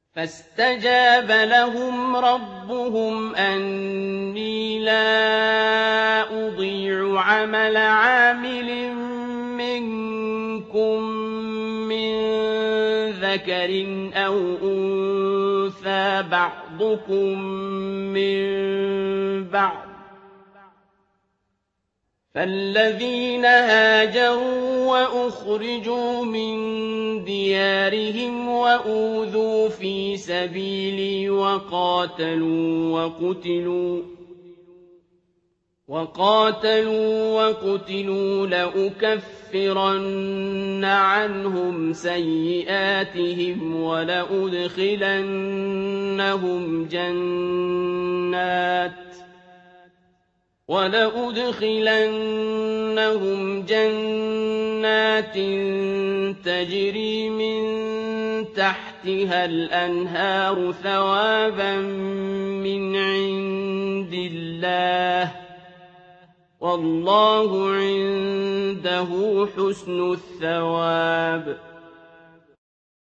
فاستجاب لهم ربهم أني لا أضيع عمل عامل منكم من ذكر أو أنثى بعضكم من بعض فالذين هاجروا وأخرجوا من ديارهم وأوذوا في سبيلي وقاتلوا وقتلوا لأكفرن عنهم سيئاتهم ولأدخلنهم جنات تجري من تحتها الأنهار ثوابا من عند الله والله عنده حسن الثواب